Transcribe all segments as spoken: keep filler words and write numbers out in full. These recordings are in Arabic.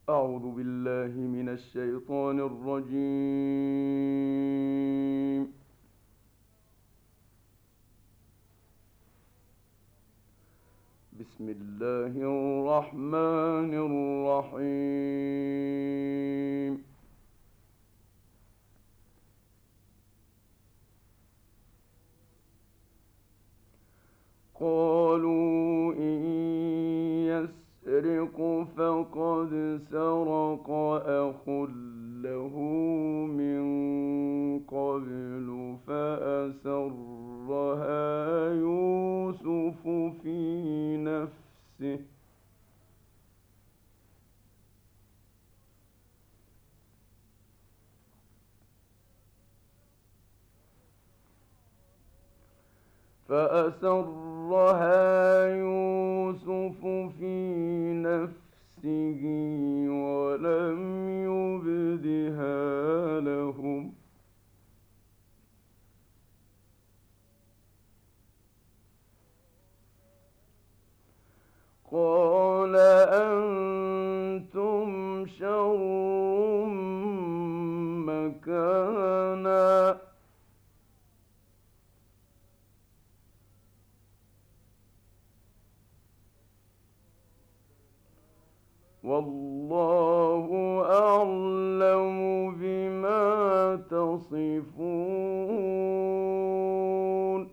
أعوذ بالله من الشيطان الرجيم. بسم الله الرحمن الرحيم. قالوا إن يسرق فقد سرق أخ له من قبل فأسرها يوسف في نفسه فأسرها يوسف في نفسه ولم يبدها لهم. قال أنتم شر مكانا والله أعلم بما تصفون.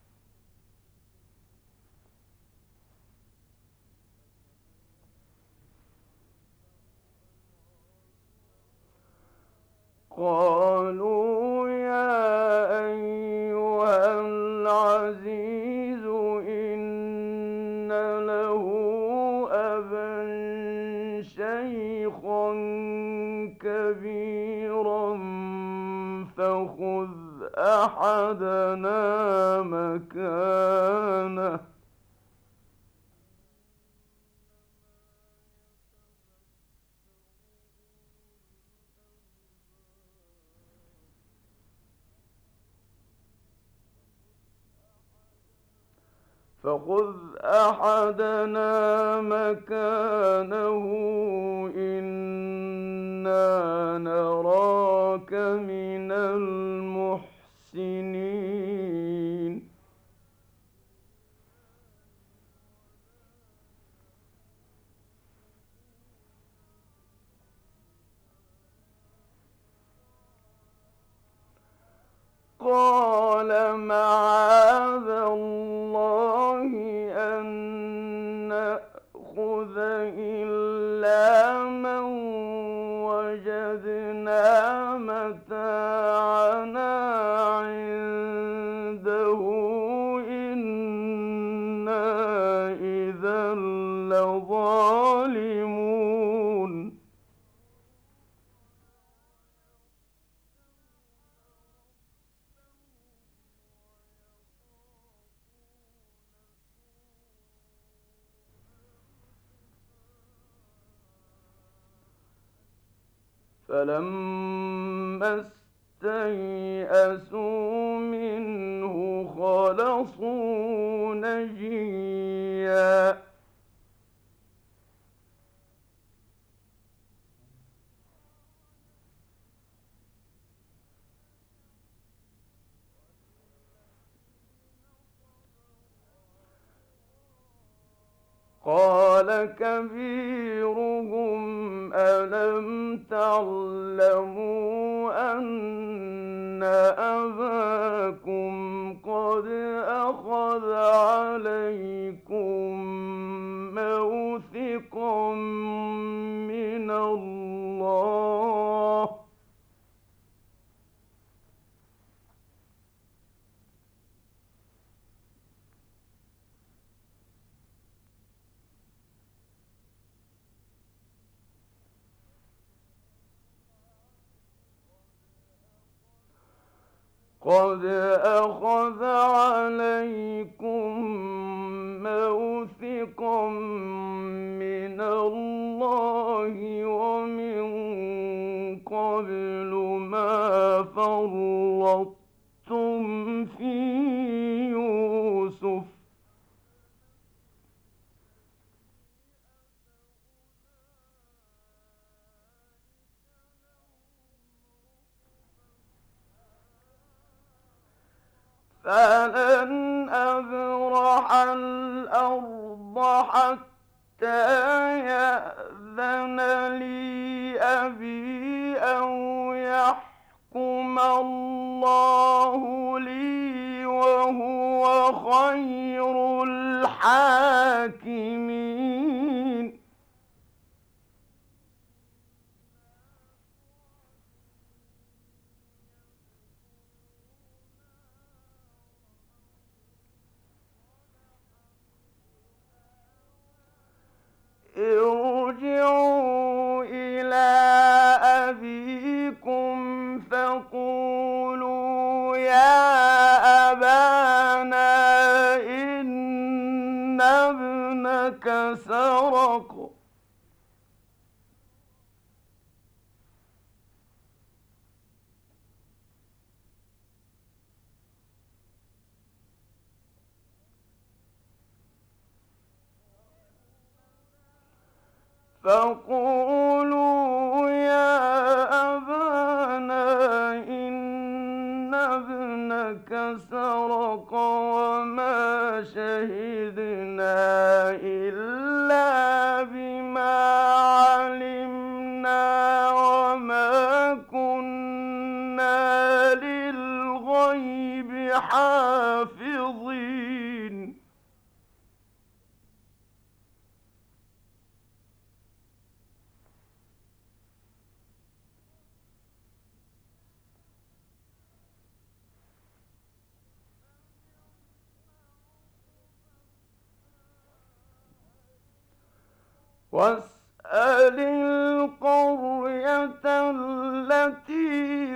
قالوا يا أيها العزيز إن له أبا شيخا كبيرا فخذ أحدنا مكانه فخذ أحدنا مكانه إنا نراك من المحسنين. قال معاذ الله أن نأخذ إلا من وجدنا متاعنا عنده إنا إذا لظالمون. فلما استيئسوا منه خلصوا نجيا قال كبيرهم ألم تعلموا أن أباكم قد أخذ عليكم موثقا من الله قد أخذ عليكم موثقا من الله ومن قبل ما فرطتم في يوسف فلن أبرح الأرض حتى يأذن لي أبي أو يحكم الله لي وهو خير الحاكمين. ارجعوا إلى أبيكم فقولوا يا أبانا إن ابنك سرق فقولوا يا أبانا إن ابنك سرق وما شهدنا إلا بما علمنا وما كنا للغيب حافظين. واسأل القرية التي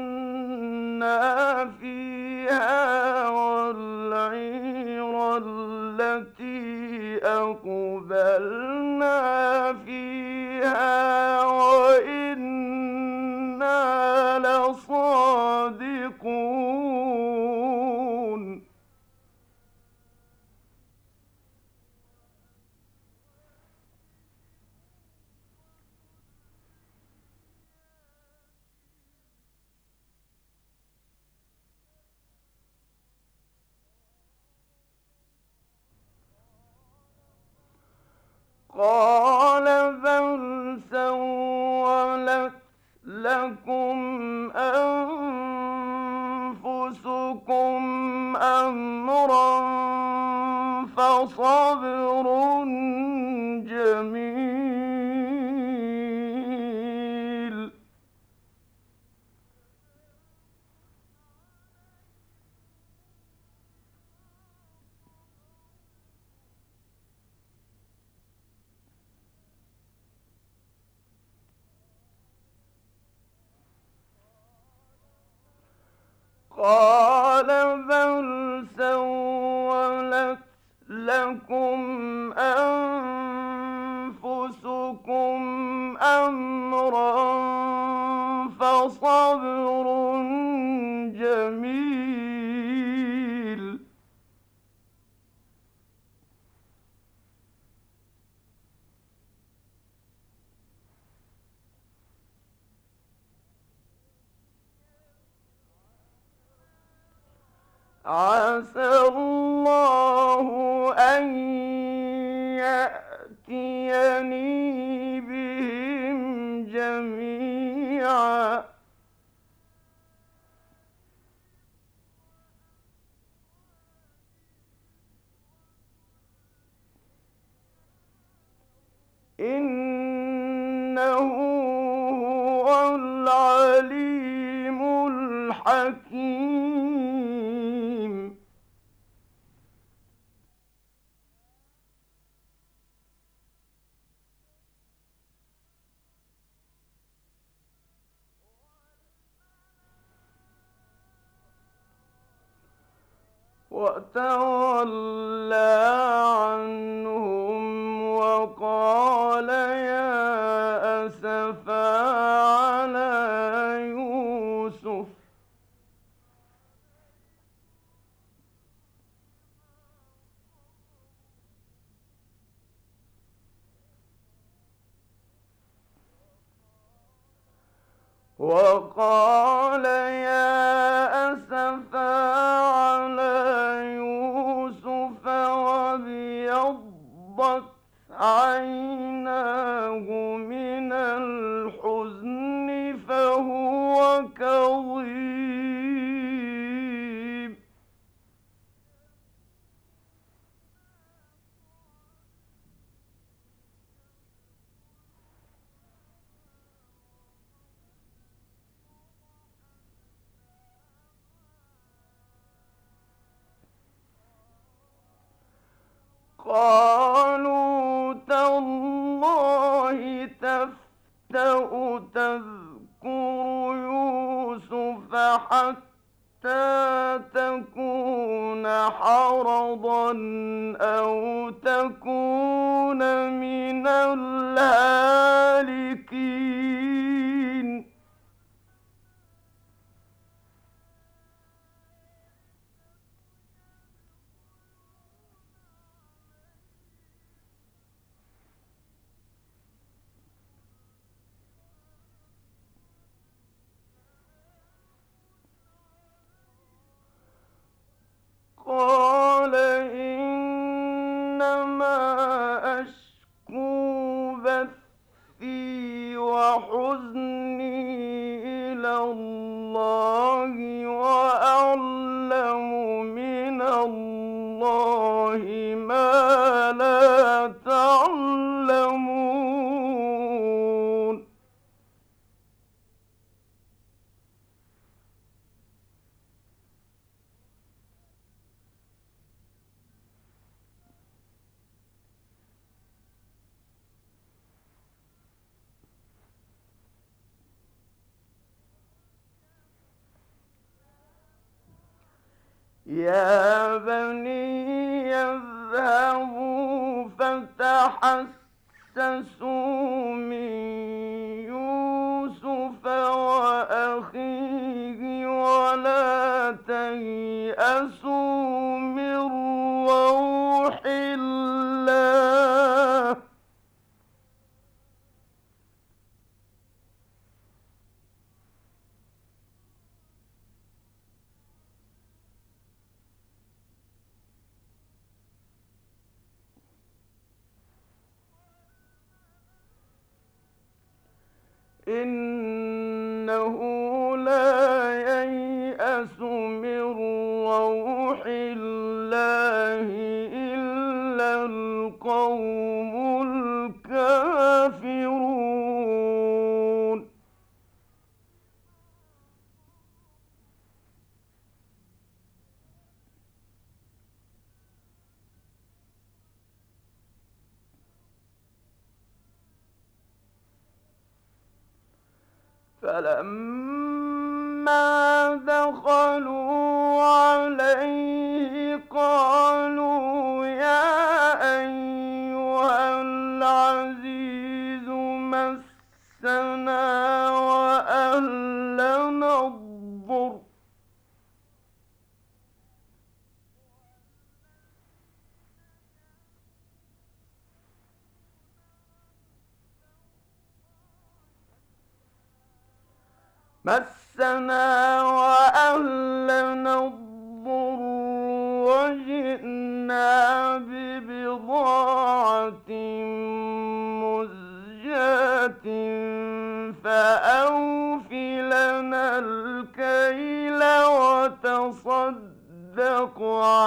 كنا فيها والعير التي أقبلنا فيها وإنا لصادقون. قال بل سولت لكم أنفسكم أمرا فصبر جميل. قال بل سولت لكم أنفسكم أمرا فصبر جميل. عسى الله أن يأتيني بهم جميعا إنه هو العليم الحكيم. وتولى عنهم وقال يا أسفا على يوسف وقال يا أسفا على عيناه من الحزن فهو كظيم. قالوا تالله تفتأ تذكر يوسف حتى تكون حرضا أو تكون من الهالكين. قال إنما أشكو بثي وحزني إلى الله وأعلم من الله ما لا تعلمون. يا بني يذهبوا فتحسسوا من يوسف وأخيه ولا تيأسوا من روح الله. إنه لا ييأس من روح الله إلا القوم الكافرون. فلما دخلوا عليه قالوا يا أيها العزيز مسنا وأهلنا الضر مسنا وأهلنا الضر وجئنا ببضاعة مزجاة فأوف لنا الكيل وتصدق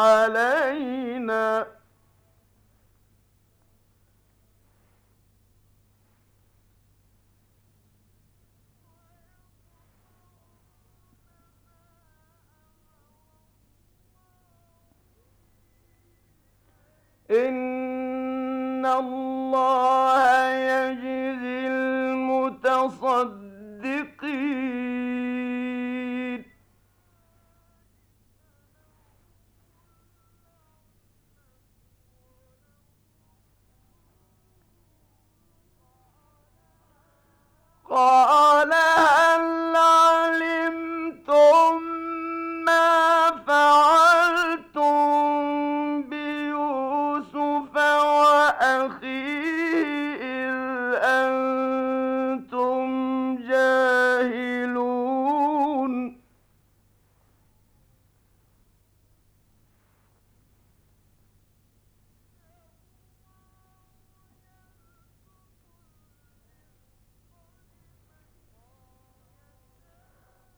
علينا إن الله يجزي المتصدقين. قال هل علمتم ما فعلتم بيوسف وأخيه إذ أنتم جاهلون.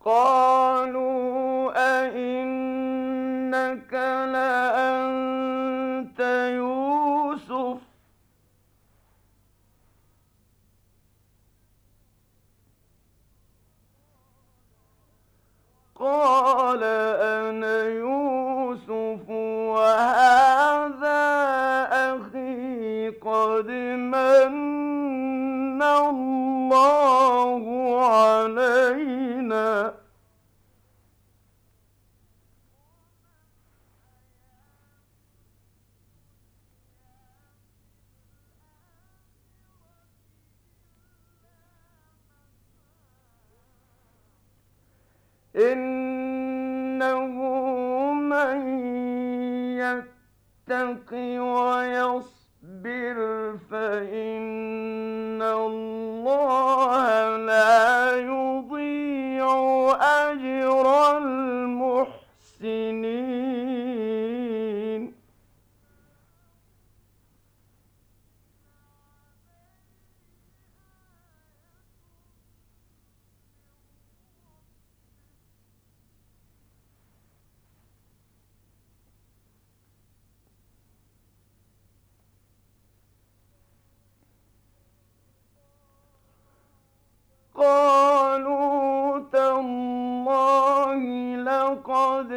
قالوا أئنك لأنت يوسف قال أنا يوسف وهذا أخي قد من الله علينا إنه من يتق ويصبر فإن الله لا يضيع أجر المحسنين قالوا تالله لقد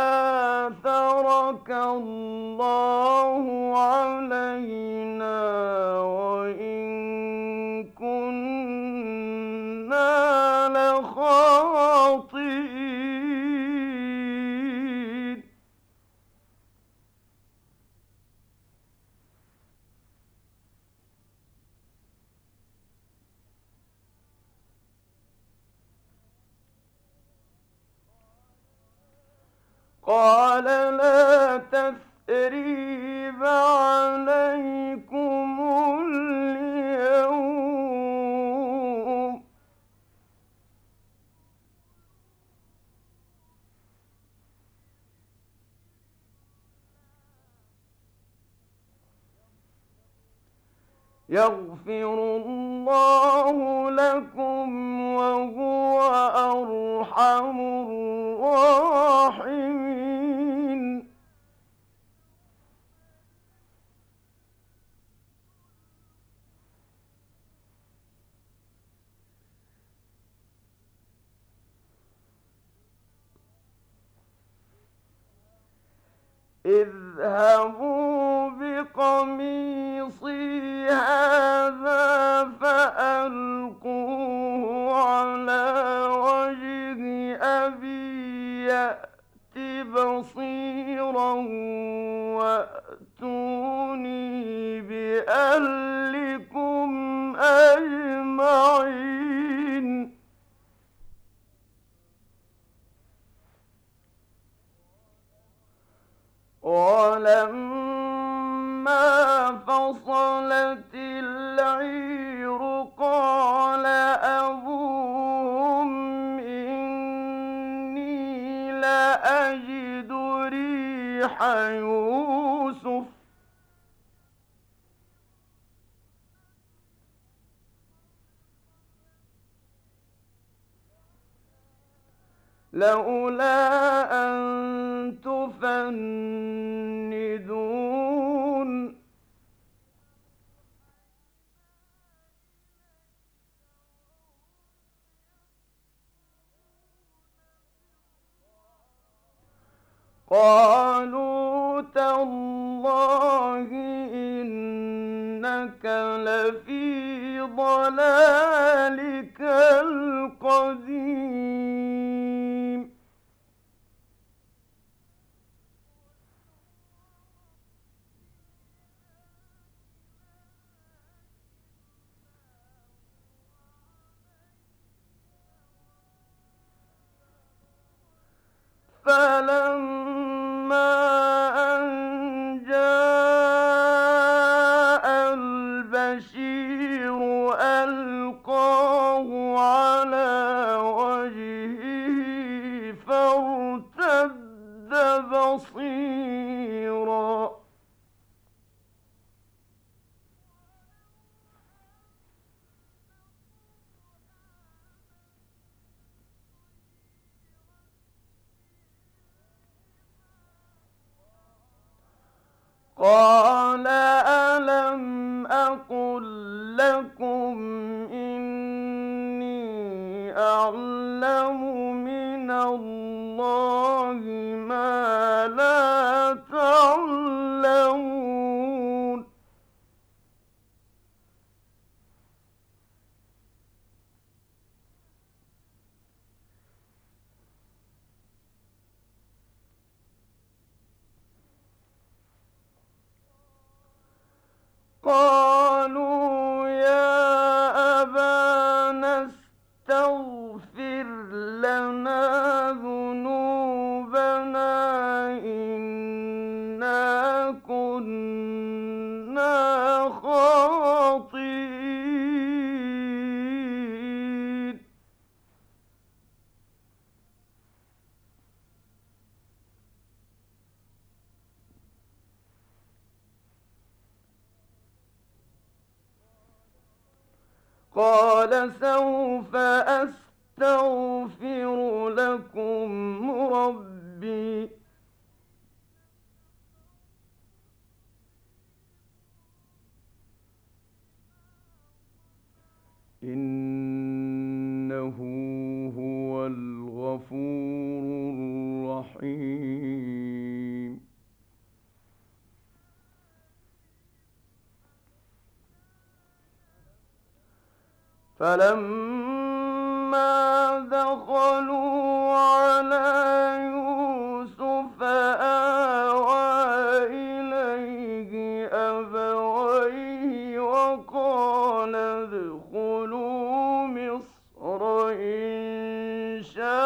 آثرك الله علينا وإن كنا لخاطئين قال لا تثريب عليكم اليوم يغفر الله لكم وهو أرحم الراحمين اذهبوا بقميصي هذا فألقوه على وجه أبي يأت بصيرا وأتوني بأهلكم أجمعين ولما فصلت العير قال أبوهم إني لأجد ريح يوسف لولا أن تفندون قالوا تالله إنك لفي ضلالك القديم فلما أن جاء البشير ألقاه على وجهه فارتد بصيرا قال ألم أقل لكم إني أعلم من الله ما لا تعلمون قالوا يا أبانا استغفر لنا ذنوبنا إنا كنا خاطئين قال سوف أستغفر لكم ربي إنه هو الغفور الرحيم فلما دخلوا على يوسف آوى إليه أبويه وقال ادخلوا مصر إن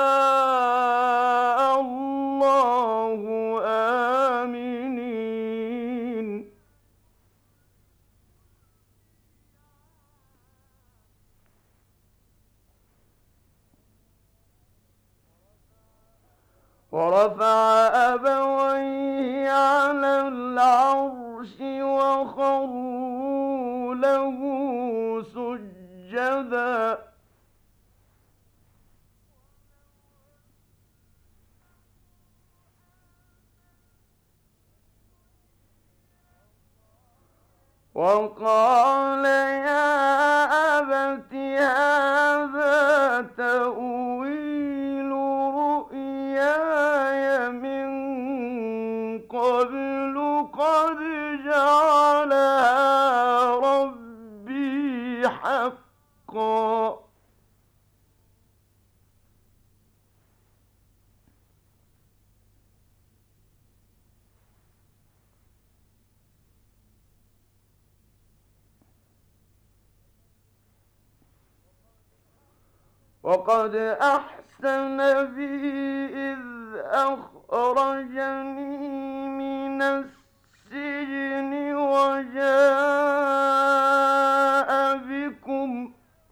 شاء الله آمنين ورفع أبويه على العرش وخروا له سجدا وقال يا أبت هذا تأويل رؤياي من قبل قد جعلها ربي حقا وقد أحسن بي إذ أخرجني من السجن وجاء بكم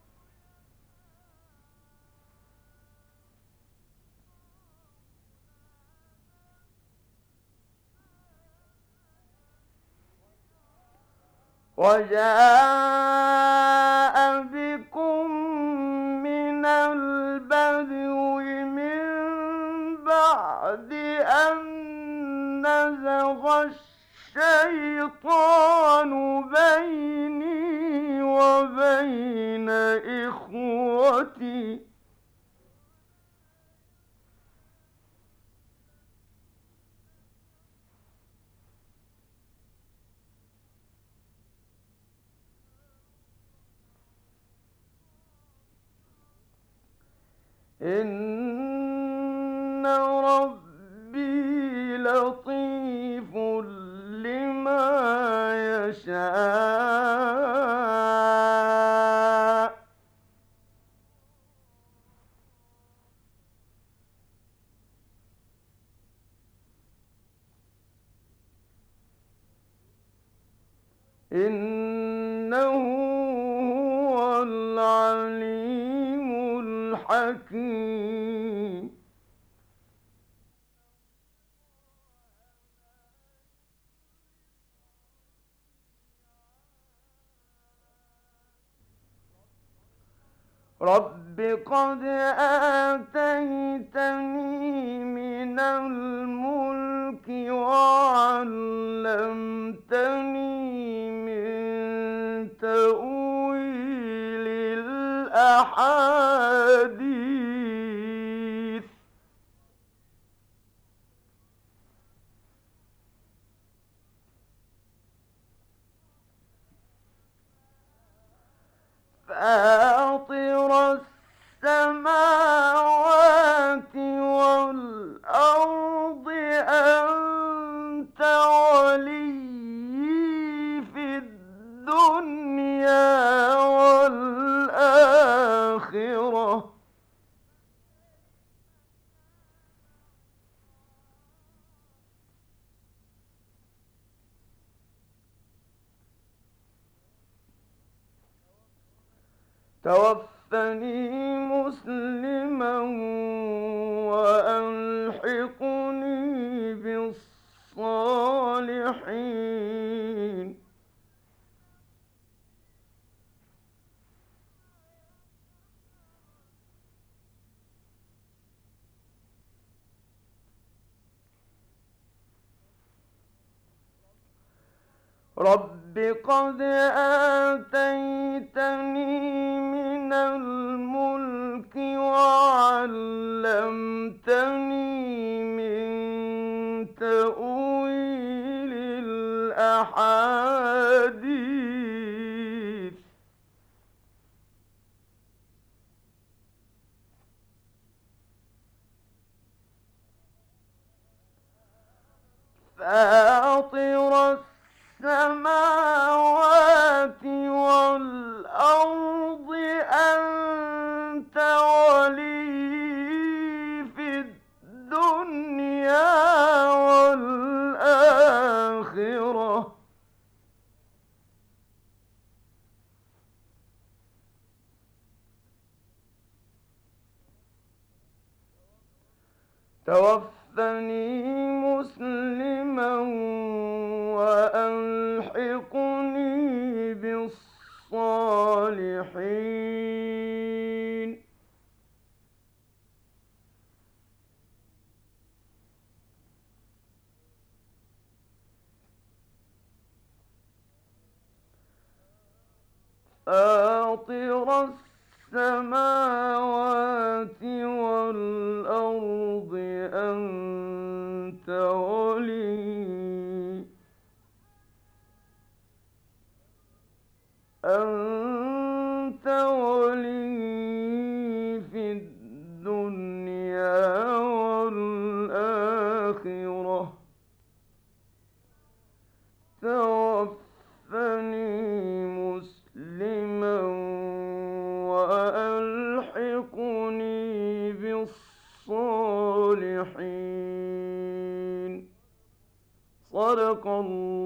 وجاء بكم من البدو من بعد أن نزغ الشيطان بيني وبين إخوتي إن ربي لطيف لما يشاء إنه هو العليم الحكيم رب قد آتيتني من الملك وعلمتني من تأويل الأحاديث. فاطر السماوات والأرض أنت وليي في الدنيا والآخرة. توفني مسلما وألحقني بالصالحين. رب قد آتيتني من الملك وعلمتني من تأويل الأحاديث. فاطر السماوات والأرض أنت وليي في الدنيا والآخرة. توفني مسلما وألحقني بالصالحين. فاطر السماوات والأرض أنت وليي أنت وليي في الدنيا والآخرة. توفني مسلما وألحقني بالصالحين. صدق الله